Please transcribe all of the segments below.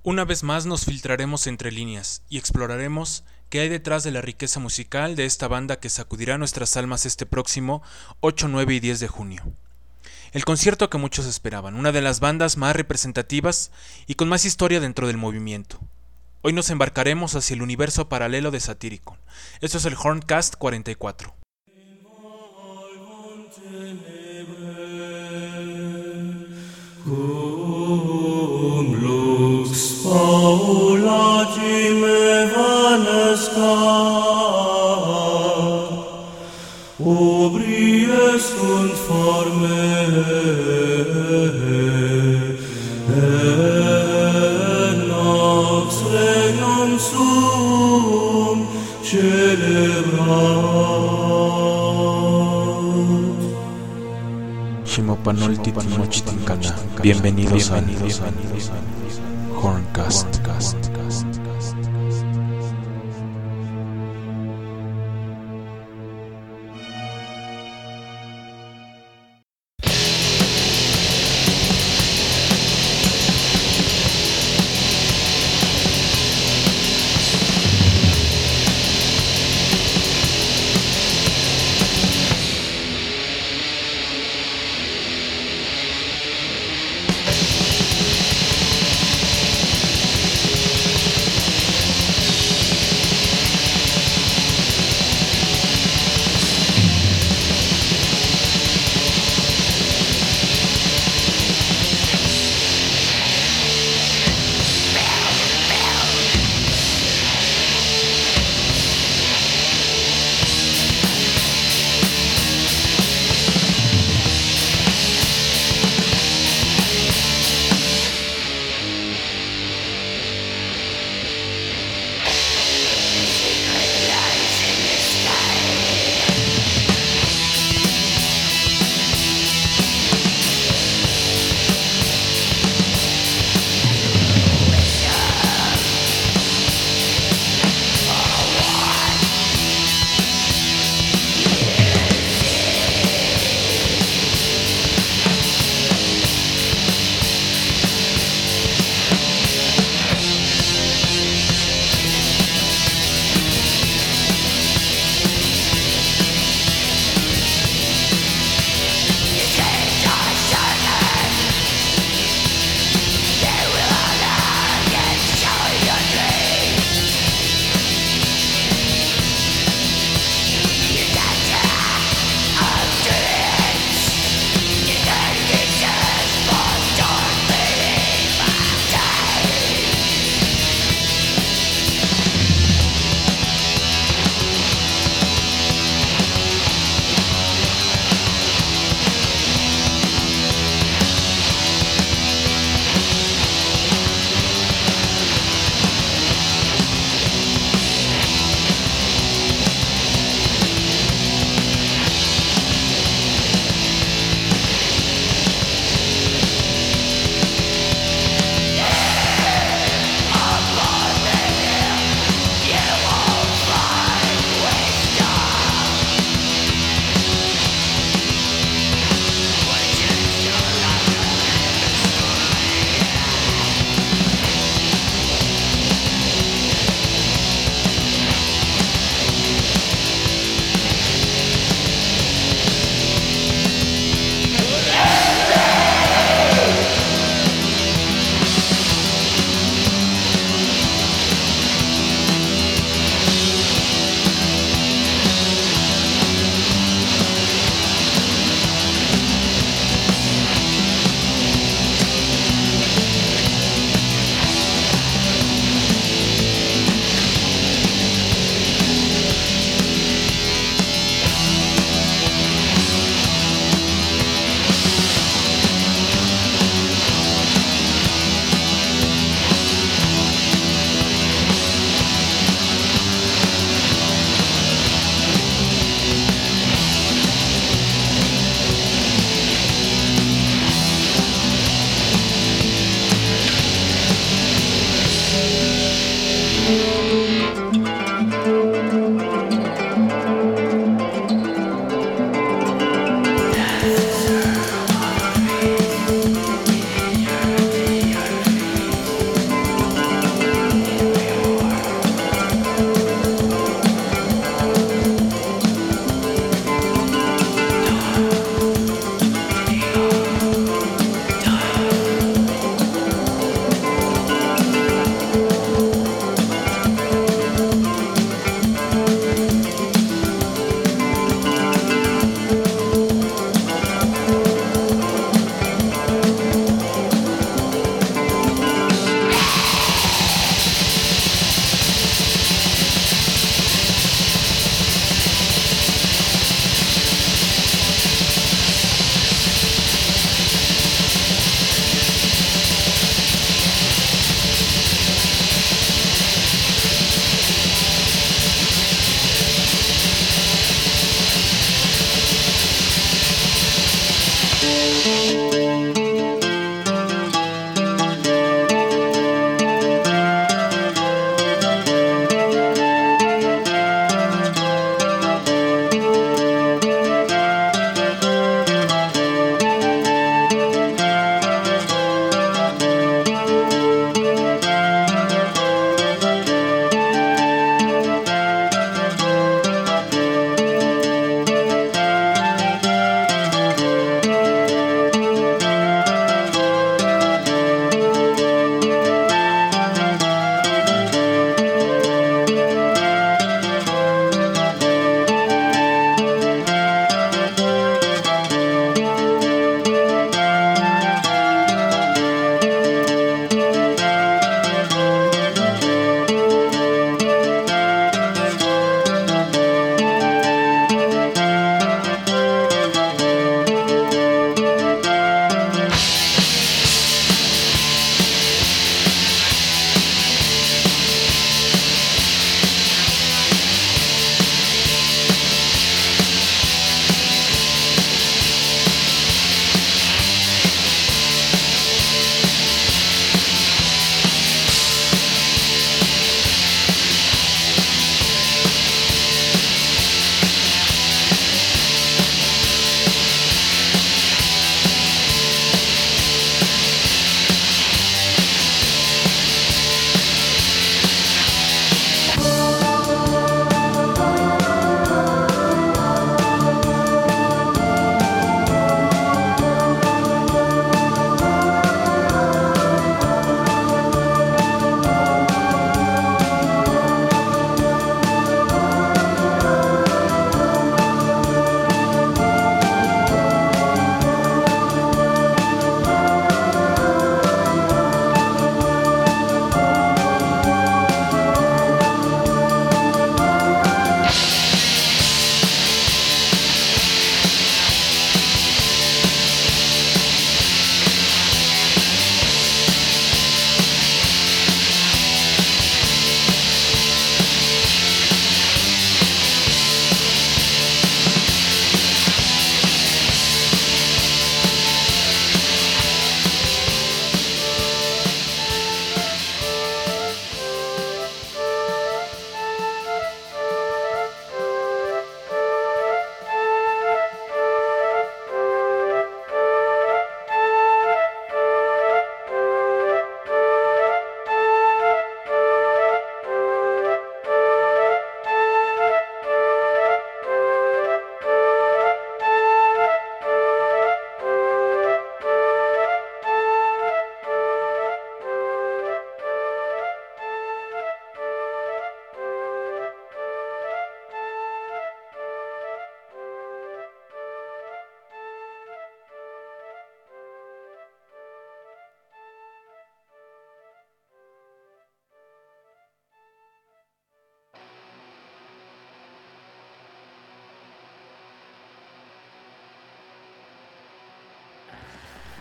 Una vez más nos filtraremos entre líneas y exploraremos qué hay detrás de la riqueza musical de esta banda que sacudirá nuestras almas este próximo 8, 9 y 10 de junio. El concierto que muchos esperaban, una de las bandas más representativas y con más historia dentro del movimiento. Hoy nos embarcaremos hacia el universo paralelo de Satyricon. Esto es el Horncast 44. Cum lux paulagim evanescat, obries sunt forme, et nox regnum suum celebrat. Shimopanoltitimochitincana. Bienvenidos a Horncast.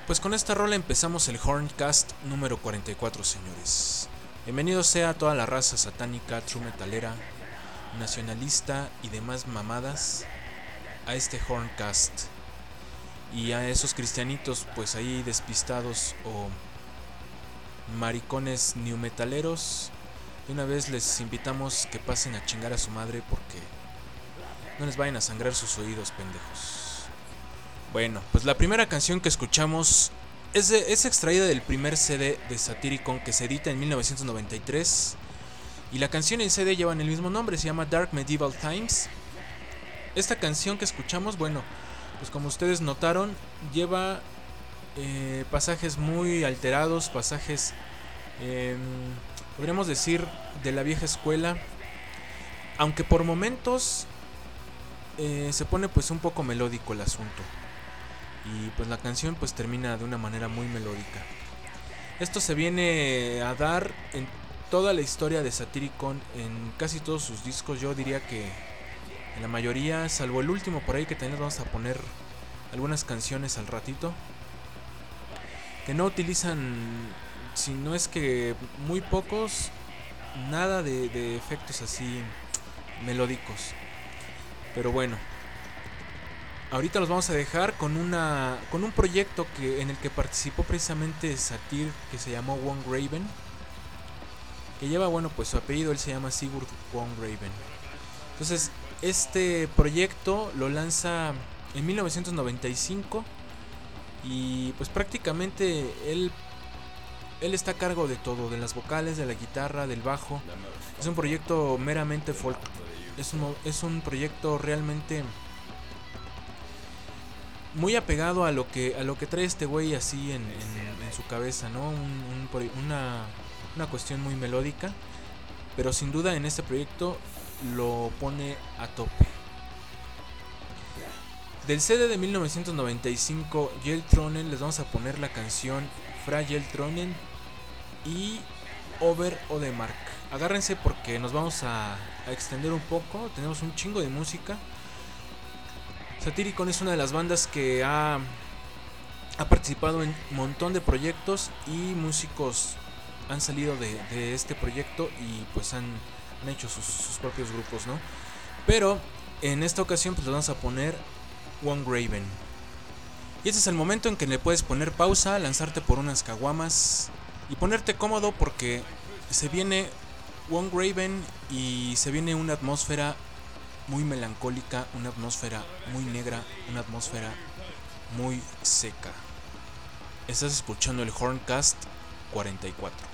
Pues con esta rola empezamos el Horncast número 44, señores. Bienvenido sea toda la raza satánica, true metalera, nacionalista y demás mamadas a este Horncast. Y a esos cristianitos pues ahí despistados o maricones new metaleros, de una vez les invitamos que pasen a chingar a su madre porque no les vayan a sangrar sus oídos, pendejos. Bueno, pues la primera canción que escuchamos es extraída del primer CD de Satyricon que se edita en 1993. Y la canción y el CD llevan el mismo nombre, se llama Dark Medieval Times. Esta canción que escuchamos, bueno, pues como ustedes notaron, lleva pasajes muy alterados, pasajes, podríamos decir, de la vieja escuela. Aunque por momentos se pone pues un poco melódico el asunto. Y pues la canción pues termina de una manera muy melódica. Esto se viene a dar en toda la historia de Satyricon, en casi todos sus discos. Yo diría que en la mayoría, salvo el último por ahí que también vamos a poner algunas canciones al ratito, que no utilizan, si no es que muy pocos, nada de efectos así melódicos. Pero bueno, ahorita los vamos a dejar con un proyecto en el que participó precisamente Satyr, que se llamó Von Graven, que lleva, bueno, pues su apellido, él se llama Sigurd Von Graven. Entonces, este proyecto lo lanza en 1995 y pues prácticamente él está a cargo de todo, de las vocales, de la guitarra, del bajo. Es un proyecto meramente folk. Es un proyecto realmente muy apegado a lo que trae este güey así en su cabeza, ¿no? Una cuestión muy melódica, pero sin duda en este proyecto lo pone a tope. Del CD de 1995, Jeltronen, les vamos a poner la canción Fra Jeltronen y Over Odemark. Agárrense porque nos vamos a extender un poco, tenemos un chingo de música. Satyricon es una de las bandas que ha participado en un montón de proyectos y músicos han salido de este proyecto y pues han hecho sus propios grupos, ¿no? Pero en esta ocasión pues le vamos a poner Von Graven. Y este es el momento en que le puedes poner pausa, lanzarte por unas caguamas y ponerte cómodo porque se viene Von Graven y se viene una atmósfera muy melancólica, una atmósfera muy negra, una atmósfera muy seca. Estás escuchando el Horncast 44.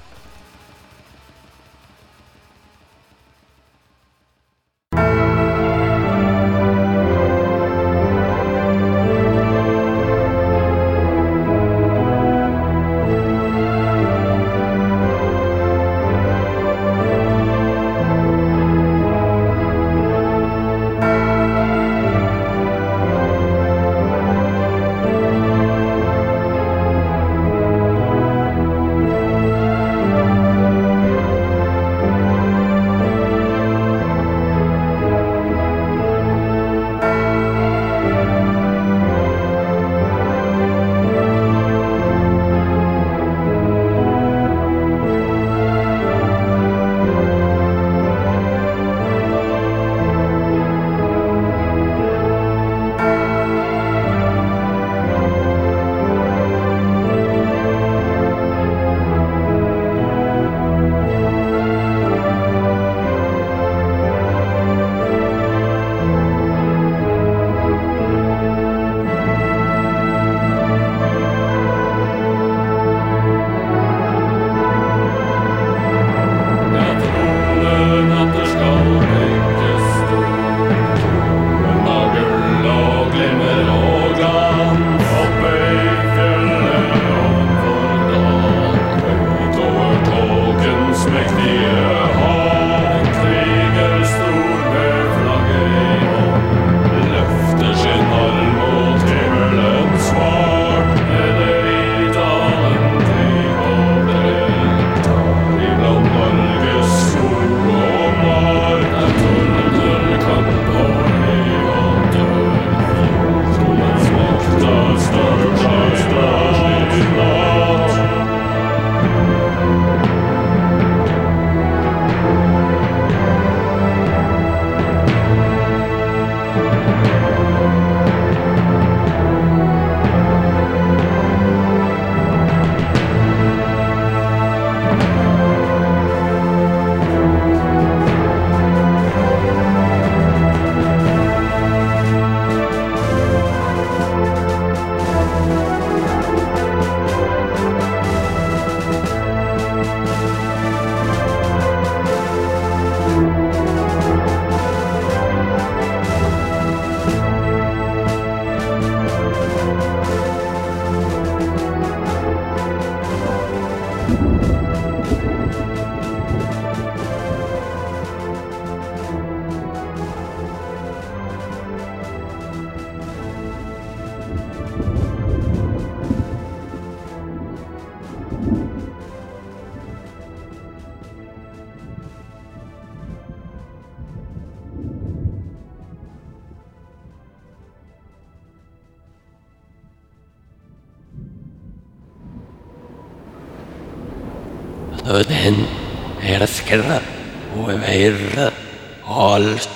Den herskere og veire alt.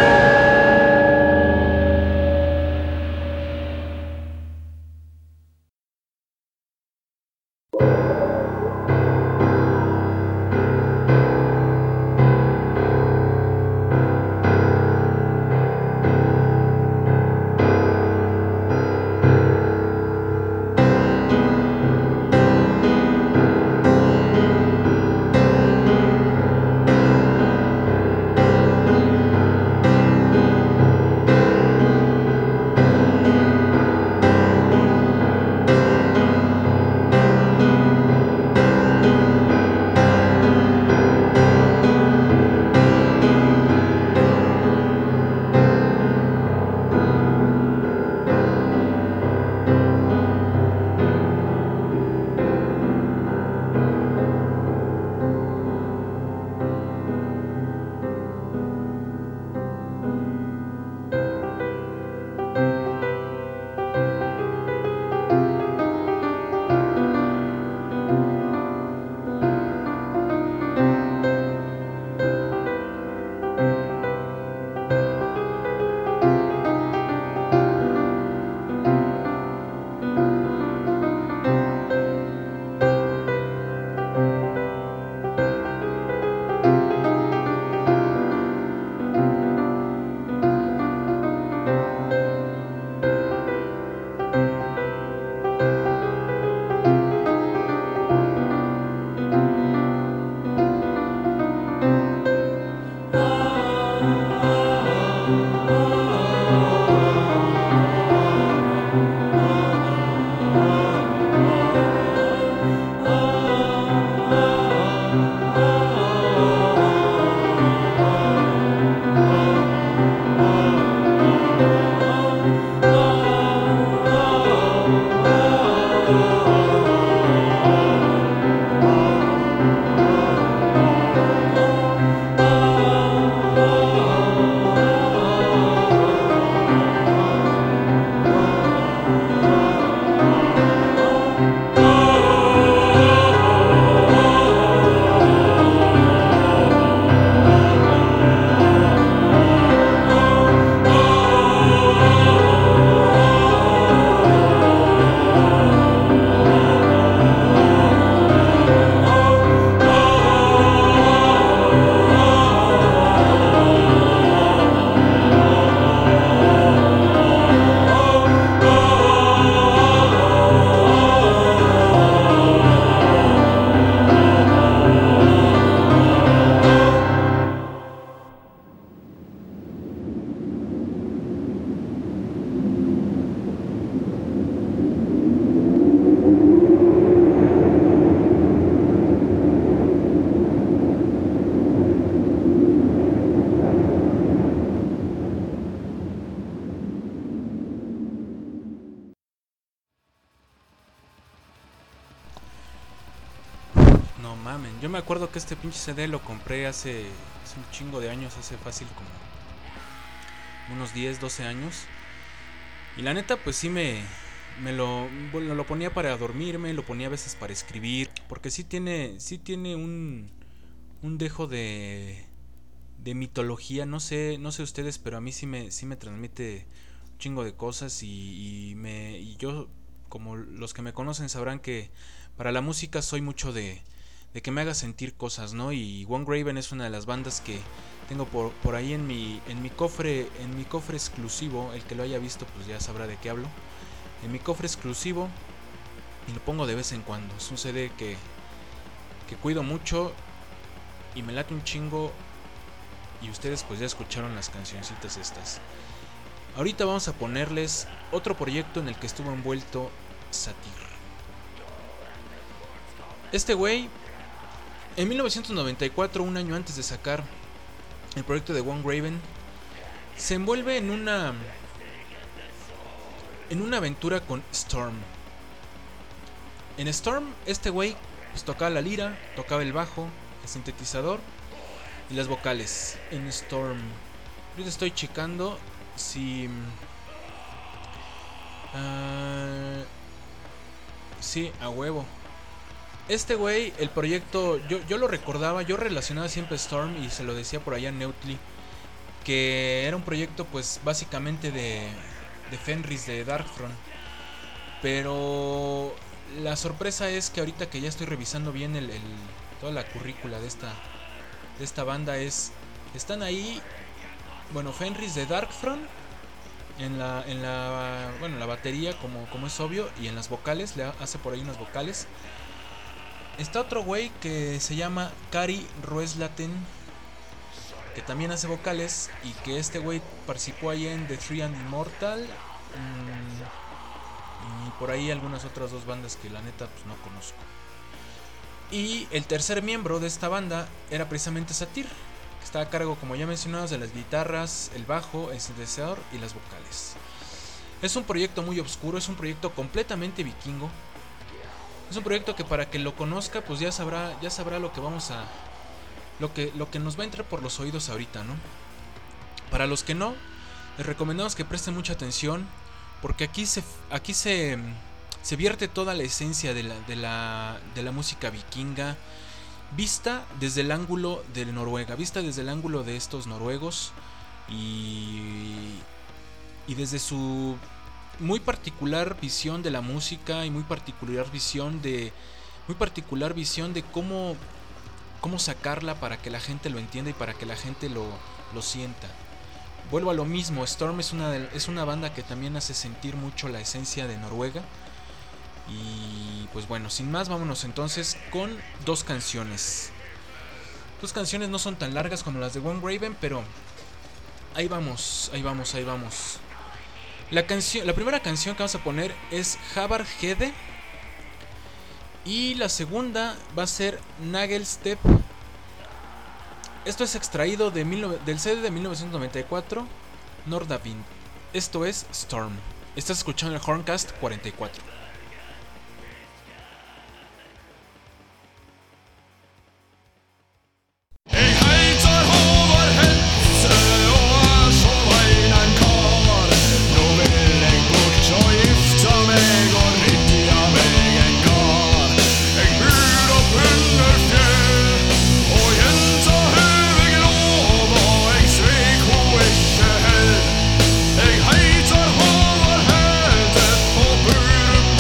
No mamen, yo me acuerdo que este pinche CD lo compré hace un chingo de años, hace fácil como unos 10, 12 años. Y la neta pues sí me lo ponía para dormirme, lo ponía a veces para escribir, porque sí tiene un dejo de mitología, no sé ustedes, pero a mí sí me transmite un chingo de cosas y yo, como los que me conocen sabrán que para la música soy mucho de que me haga sentir cosas, ¿no? Y One Graven es una de las bandas que tengo por ahí en mi cofre exclusivo. El que lo haya visto pues ya sabrá de qué hablo. En mi cofre exclusivo, y lo pongo de vez en cuando. Es un CD que cuido mucho y me late un chingo. Y ustedes pues ya escucharon las cancioncitas estas. Ahorita vamos a ponerles otro proyecto en el que estuvo envuelto Satyr. Este güey, en 1994, un año antes de sacar el proyecto de One Graven, se envuelve en una aventura con Storm. En Storm, este güey pues tocaba la lira, tocaba el bajo, el sintetizador y las vocales. En Storm, ahorita estoy checando si sí, a huevo. Este güey, el proyecto, yo lo recordaba, yo relacionaba siempre Storm y se lo decía por allá en Neutly, que era un proyecto pues básicamente de Fenris de Darkthrone. Pero la sorpresa es que ahorita que ya estoy revisando bien toda la currícula de esta banda están ahí, bueno, Fenris de Darkthrone en la batería como es obvio, y en las vocales, le hace por ahí unas vocales. Está otro güey que se llama Kari Rueslaten, que también hace vocales, y que este güey participó ahí en The Three and Immortal, y por ahí algunas otras dos bandas que la neta pues no conozco. Y el tercer miembro de esta banda era precisamente Satyr, que está a cargo, como ya mencionamos, de las guitarras, el bajo, el sintetizador y las vocales. Es un proyecto muy oscuro, es un proyecto completamente vikingo. Es un proyecto que para que lo conozca pues ya sabrá lo que vamos a... Lo que nos va a entrar por los oídos ahorita, ¿no? Para los que no, les recomendamos que presten mucha atención, porque aquí se vierte toda la esencia de la música vikinga, vista desde el ángulo de Noruega, vista desde el ángulo de estos noruegos, y desde su muy particular visión de la música y muy particular visión de cómo sacarla para que la gente lo entienda y para que la gente lo sienta. Vuelvo a lo mismo, Storm es una banda que también hace sentir mucho la esencia de Noruega. Y pues bueno, sin más, vámonos entonces con dos canciones. Dos canciones no son tan largas como las de One Raven, pero ahí vamos. La primera canción que vamos a poner es Havard Hede, y la segunda va a ser Nagelstep. Esto es extraído del CD de 1994, Nordavind. Esto es Storm. Estás escuchando el Horncast 44. Jeg heter Håvard Helde, og bor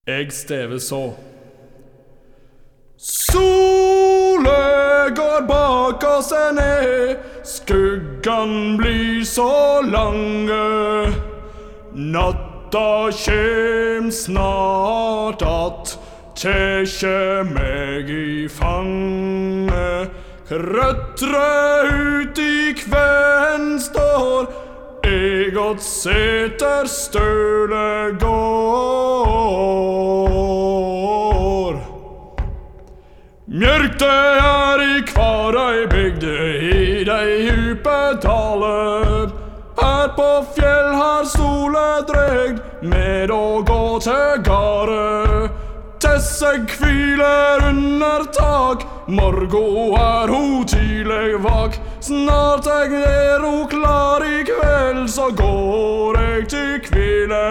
Jeg stever så. Solen går bak oss ned, skuggan blir så lange. Natta kjem snart att, tæsje meg i fange. Krøtre ut i kven står, egot seter støle går. Mjørk det i kvar ei bygd i dei djupe daler. Her på fjell har solen dregd med å gå til garde. Tesse kviler under tak, morgo ho tidleg vak. Snart er ho klar i kveld, så går eg til kvile.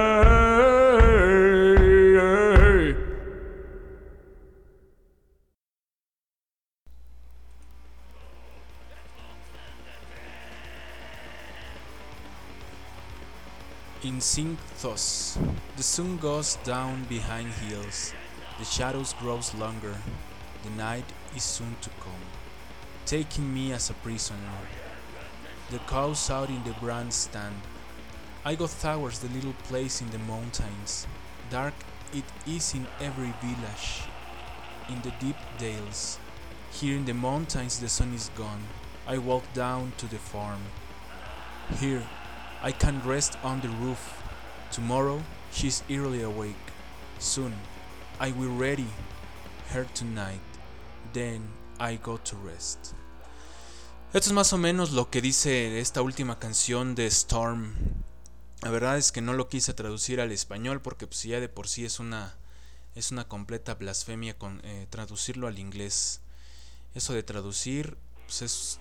In sync thus, the sun goes down behind hills, the shadows grows longer, the night is soon to come, taking me as a prisoner. The cows out in the grandstand, I go towards the little place in the mountains. Dark it is in every village, in the deep dales. Here in the mountains the sun is gone, I walk down to the farm. Here I can rest on the roof. Tomorrow she's early awake. Soon I will ready her tonight. Then I go to rest. Esto es más o menos lo que dice esta última canción de Storm. La verdad es que no lo quise traducir al español porque pues ya de por sí es una completa blasfemia con traducirlo al inglés. Eso de traducir pues es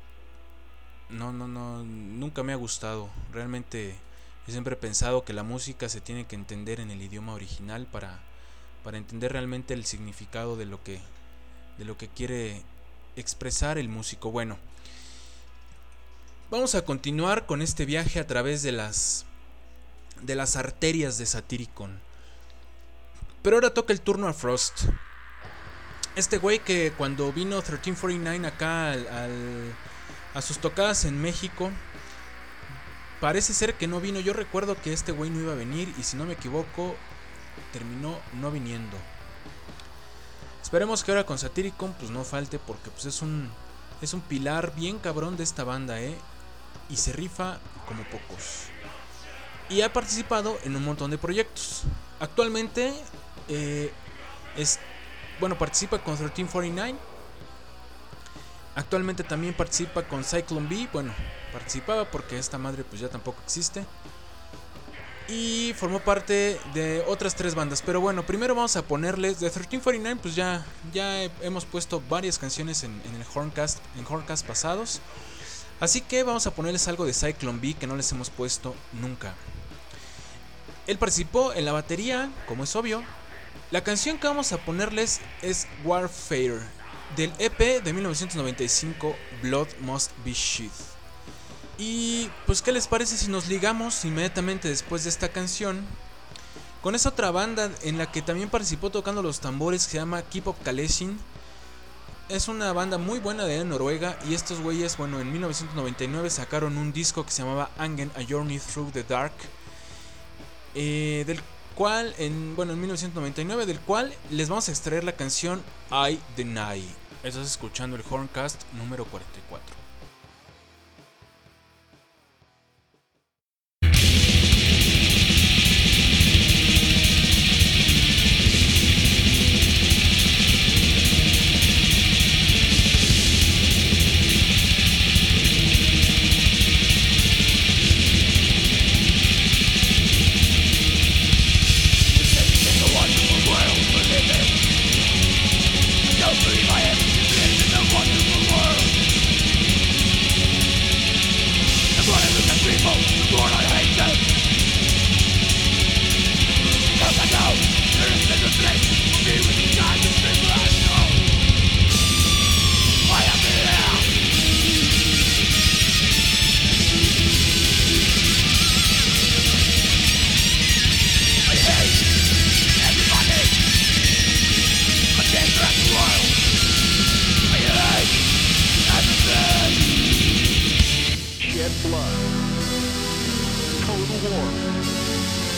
nunca me ha gustado. Realmente yo siempre he pensado que la música se tiene que entender en el idioma original para entender realmente el significado de lo que quiere expresar el músico. Bueno, vamos a continuar con este viaje a través de las arterias de Satyricon. Pero ahora toca el turno a Frost. Este güey que cuando vino 1349 acá a sus tocadas en México, parece ser que no vino. Yo recuerdo que este güey no iba a venir y si no me equivoco terminó no viniendo. Esperemos que ahora con Satyricon pues no falte, porque pues es un pilar bien cabrón de esta banda, y se rifa como pocos. Y ha participado en un montón de proyectos. Actualmente participa con 1349. Actualmente también participa con Cyclone B. Bueno, participaba porque esta madre pues ya tampoco existe. Y formó parte de otras 3 bandas. Pero bueno, primero vamos a ponerles de 1349. Pues ya hemos puesto varias canciones en el Horncast, en Horncast pasados. Así que vamos a ponerles algo de Cyclone B que no les hemos puesto nunca. Él participó en la batería, como es obvio. La canción que vamos a ponerles es Warfare, del EP de 1995, Blood Must Be Shed. Y pues qué les parece si nos ligamos inmediatamente después de esta canción con esa otra banda en la que también participó tocando los tambores, que se llama Keep Up Kaleshin. Es una banda muy buena de Noruega, y estos güeyes, bueno, en 1999 sacaron un disco que se llamaba Angen, A Journey Through the Dark, del cual, en 1999, del cual les vamos a extraer la canción I Deny. Estás escuchando el Horncast número 44. Don't believe I am living in a wonderful world. the war.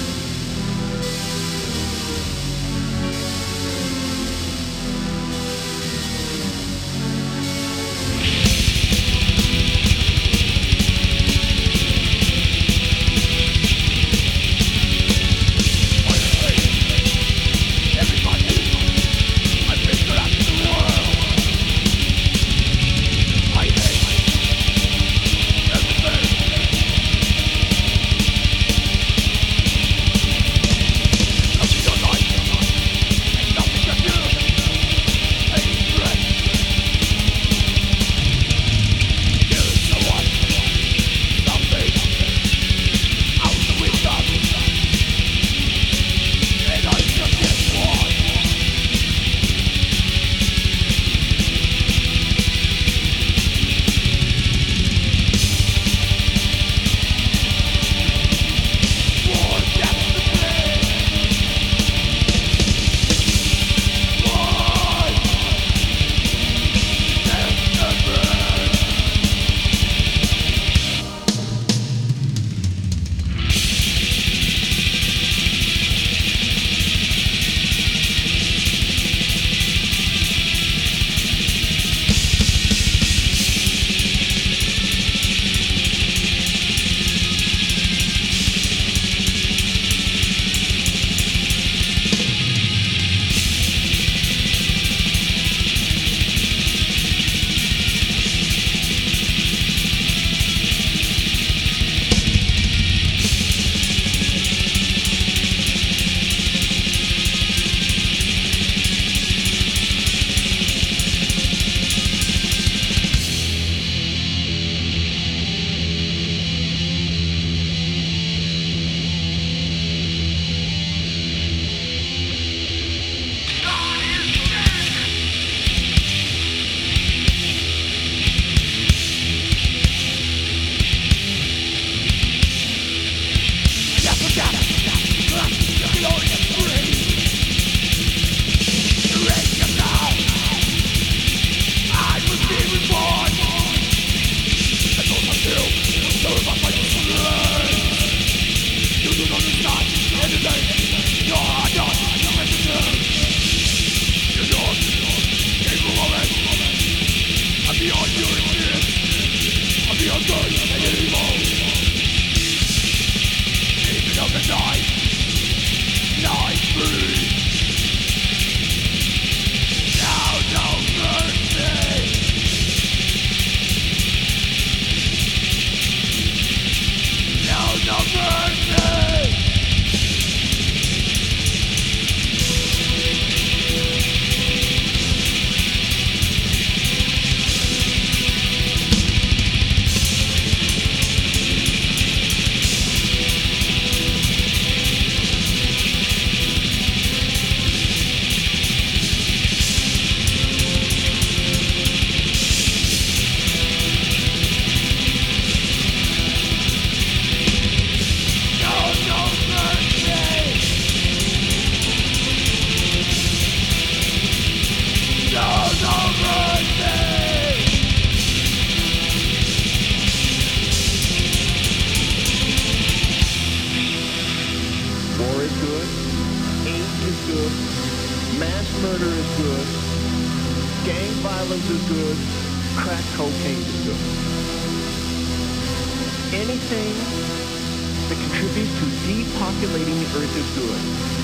violence is good, crack cocaine is good. Anything that contributes to depopulating the earth is good.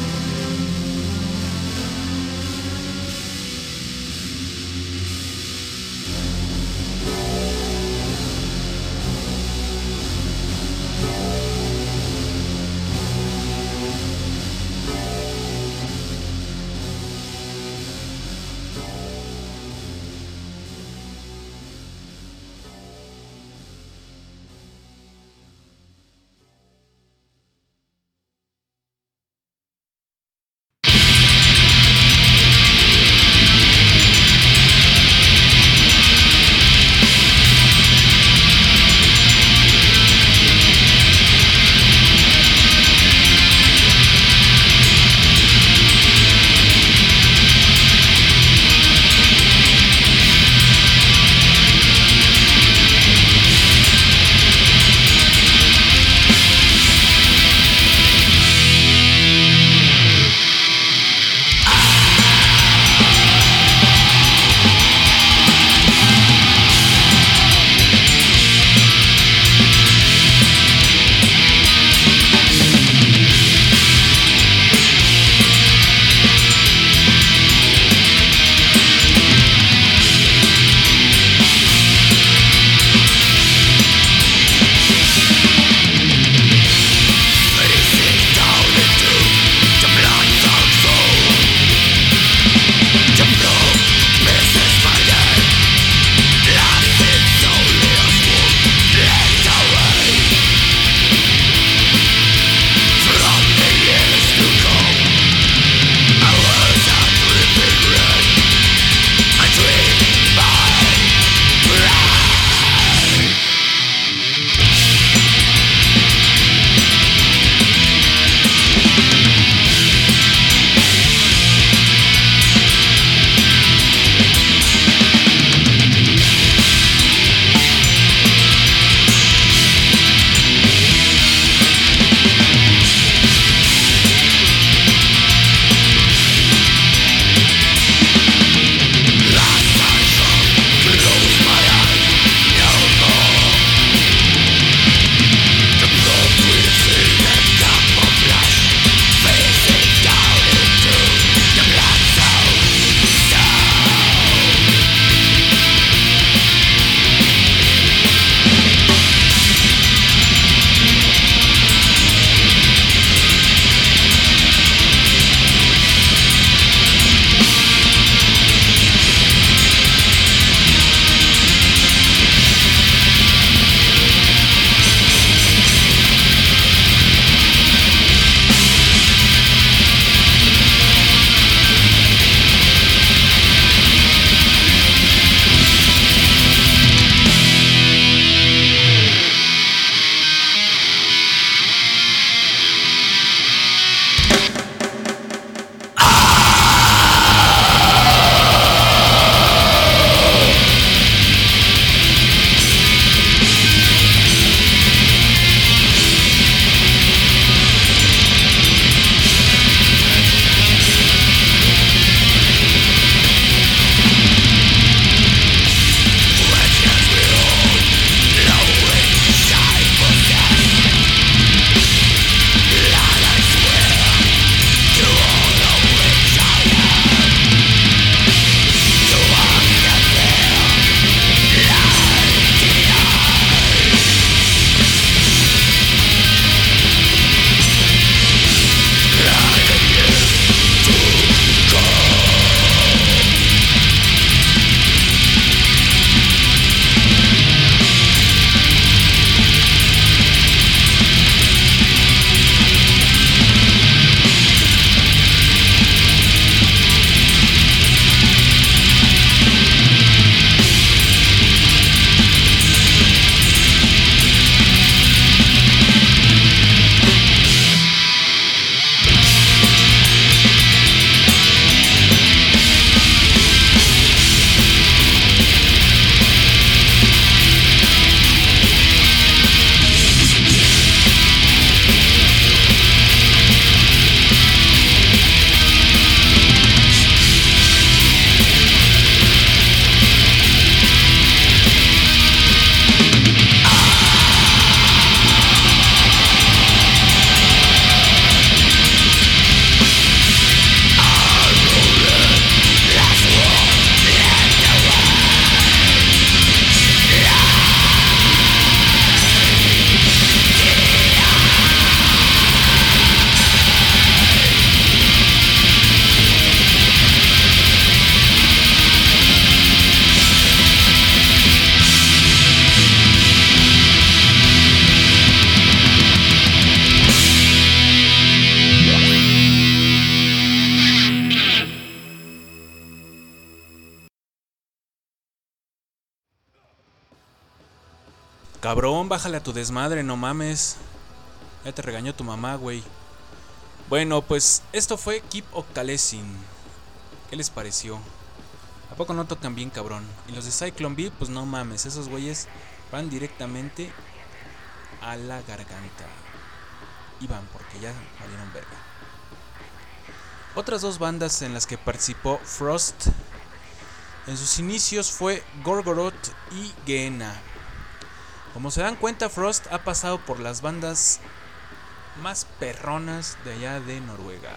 Cabrón, bájale a tu desmadre, no mames. Ya te regañó tu mamá, güey. Bueno, pues esto fue Keep Octalesin. ¿Qué les pareció? ¿A poco no tocan bien, cabrón? Y los de Cyclone B, pues no mames, esos güeyes van directamente a la garganta. Y van porque ya valieron verga. Otras dos bandas en las que participó Frost en sus inicios fue Gorgoroth y Gehenna. Como se dan cuenta, Frost ha pasado por las bandas más perronas de allá de Noruega.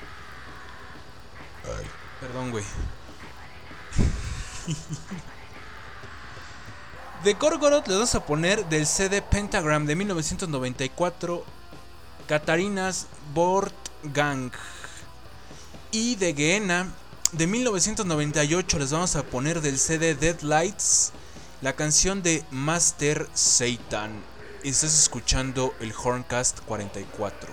Ay, perdón, güey. De Gorgoroth les vamos a poner del CD Pentagram de 1994, Katarinas Bortgang. Y de Gehenna de 1998 les vamos a poner del CD Deadlights la canción de Master Satan. Estás escuchando el Horncast 44.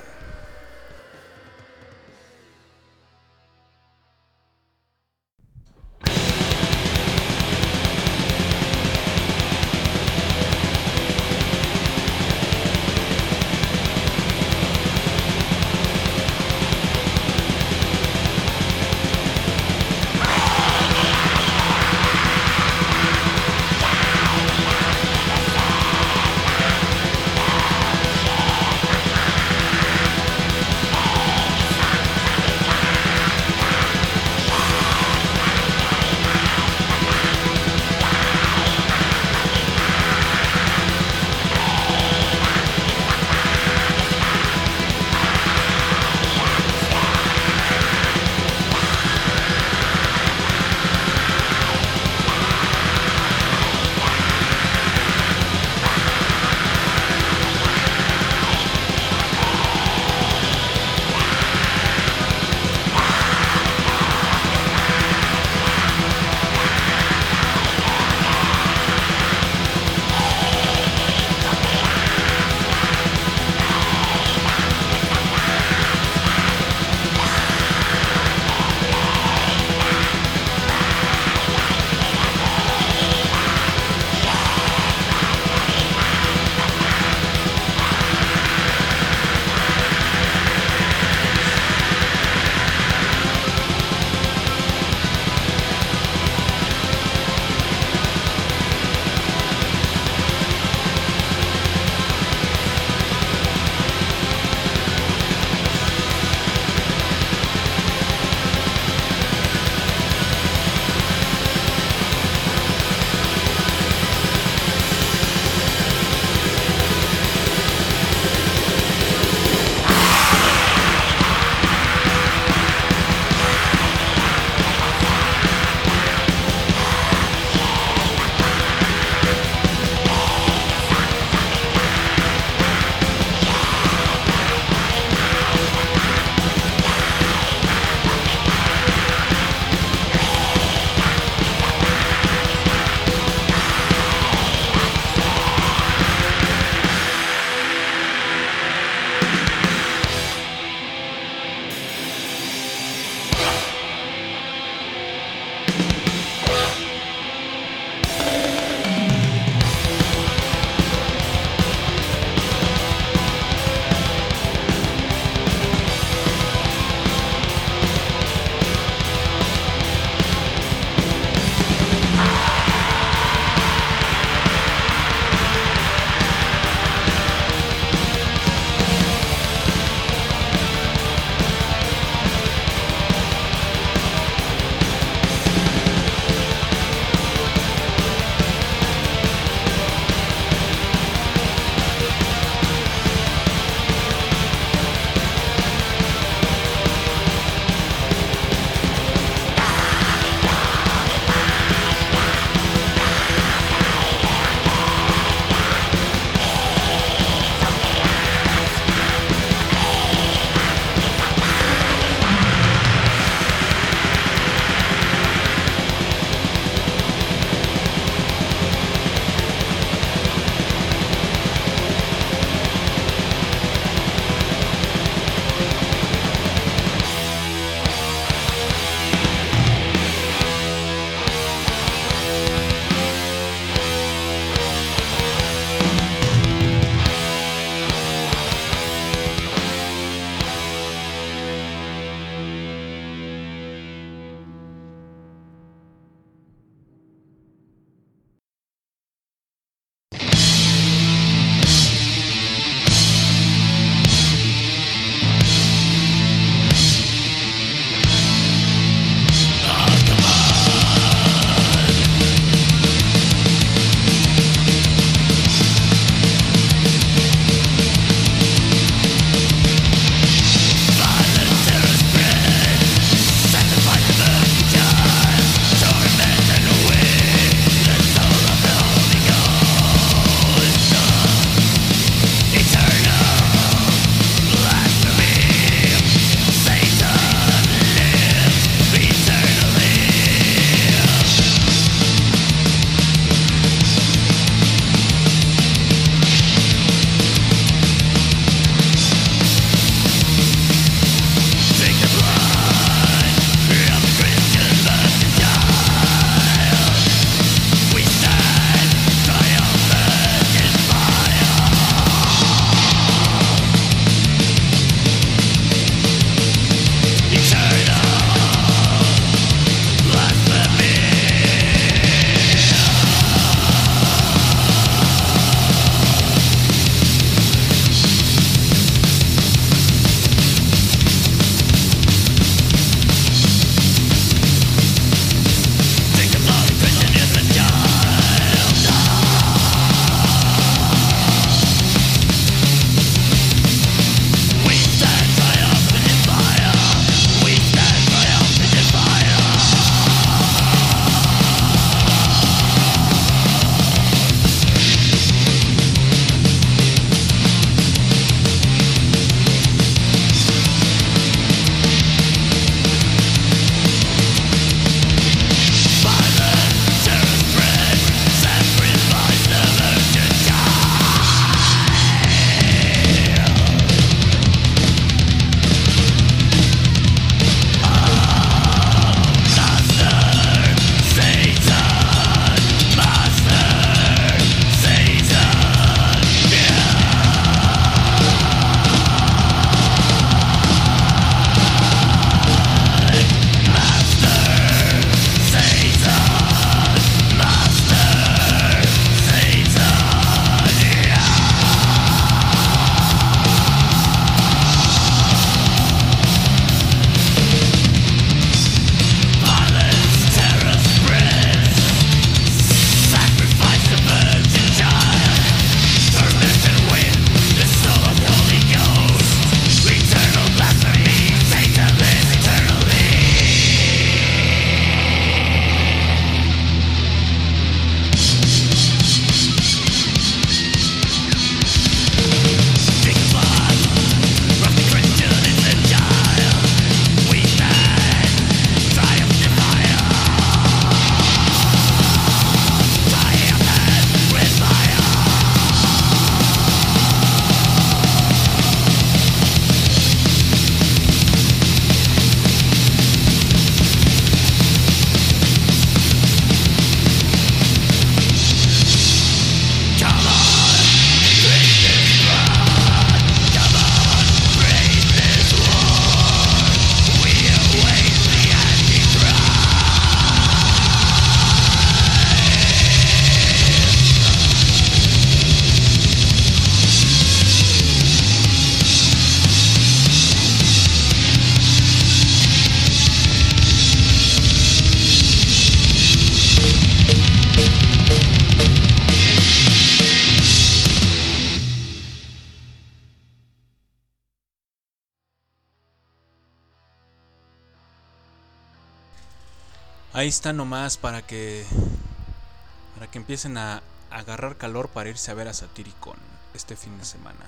Ahí está nomás para que empiecen a agarrar calor para irse a ver a Satyricon este fin de semana.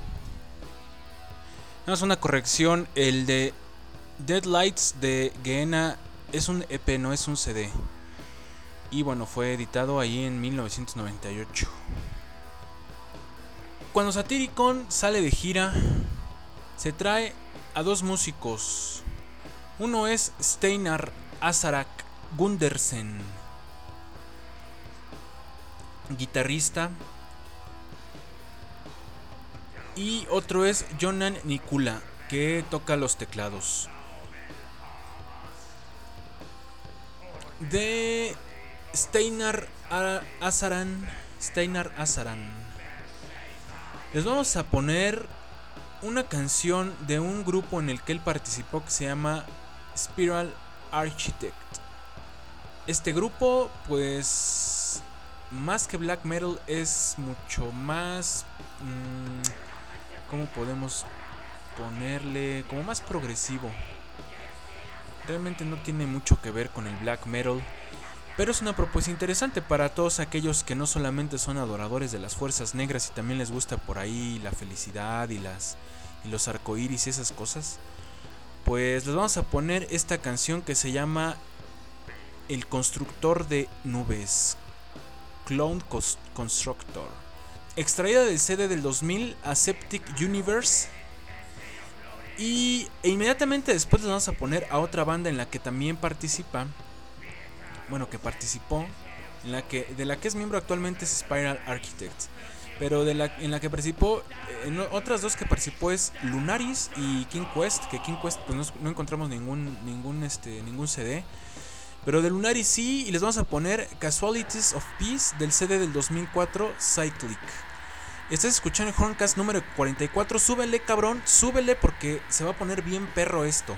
Nada más una corrección, el de Deadlights de Gehenna es un EP, no es un CD. Y bueno, fue editado ahí en 1998. Cuando Satyricon sale de gira, se trae a dos músicos. Uno es Steinar Asarak Gundersen, guitarrista, y otro es Jonan Nikula, que toca los teclados. De Steinar Asaran, les vamos a poner una canción de un grupo en el que él participó que se llama Spiral Architect. Este grupo, pues, más que black metal, es mucho más, ¿cómo podemos ponerle? Como más progresivo. Realmente no tiene mucho que ver con el black metal, pero es una propuesta interesante para todos aquellos que no solamente son adoradores de las fuerzas negras y también les gusta por ahí la felicidad y los arcoíris y esas cosas. Pues les vamos a poner esta canción que se llama El Constructor de Nubes, Cloud Constructor, extraída del CD del 2000 Aseptic Universe. E inmediatamente después les vamos a poner a otra banda en la que también participa, bueno, que participó, de la que es miembro actualmente, es Spiral Architects, pero en la que participó, en otras dos que participó es Lunaris y King Quest, que King Quest pues no encontramos ningún CD, pero de Lunaris sí. Y les vamos a poner Casualties of Peace del CD del 2004 Cyclic. Estás escuchando el Horncast número 44. Súbele, cabrón, súbele, porque se va a poner bien perro esto.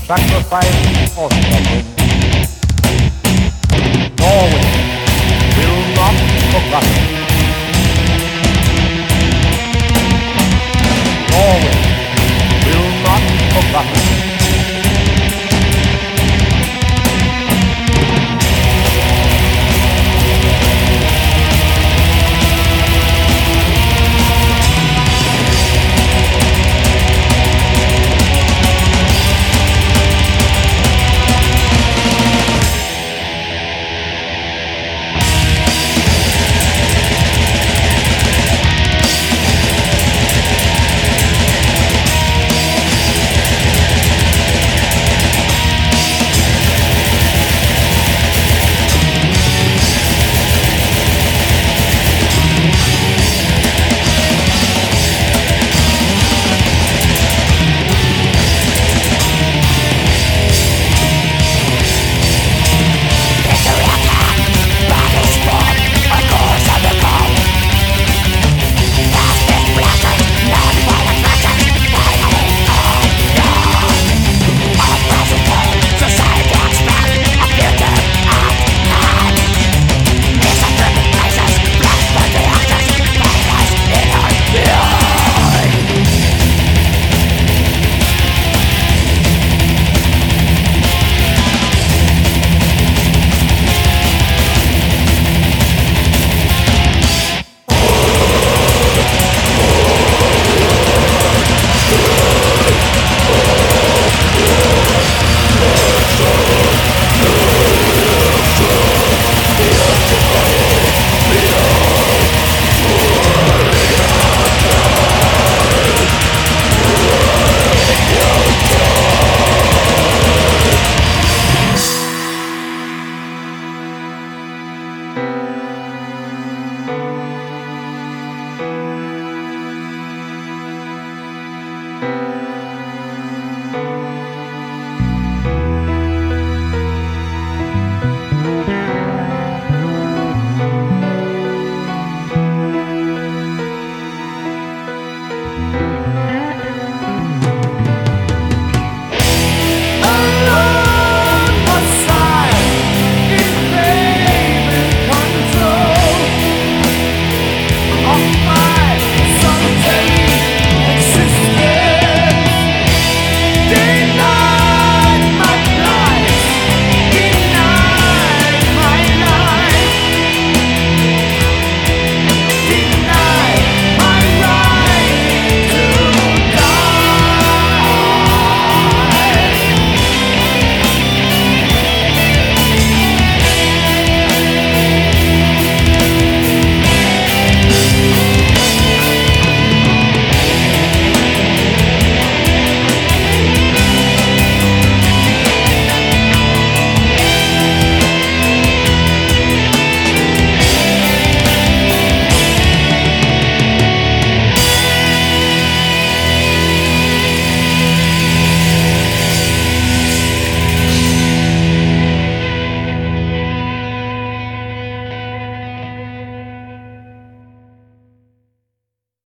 sacrifice offering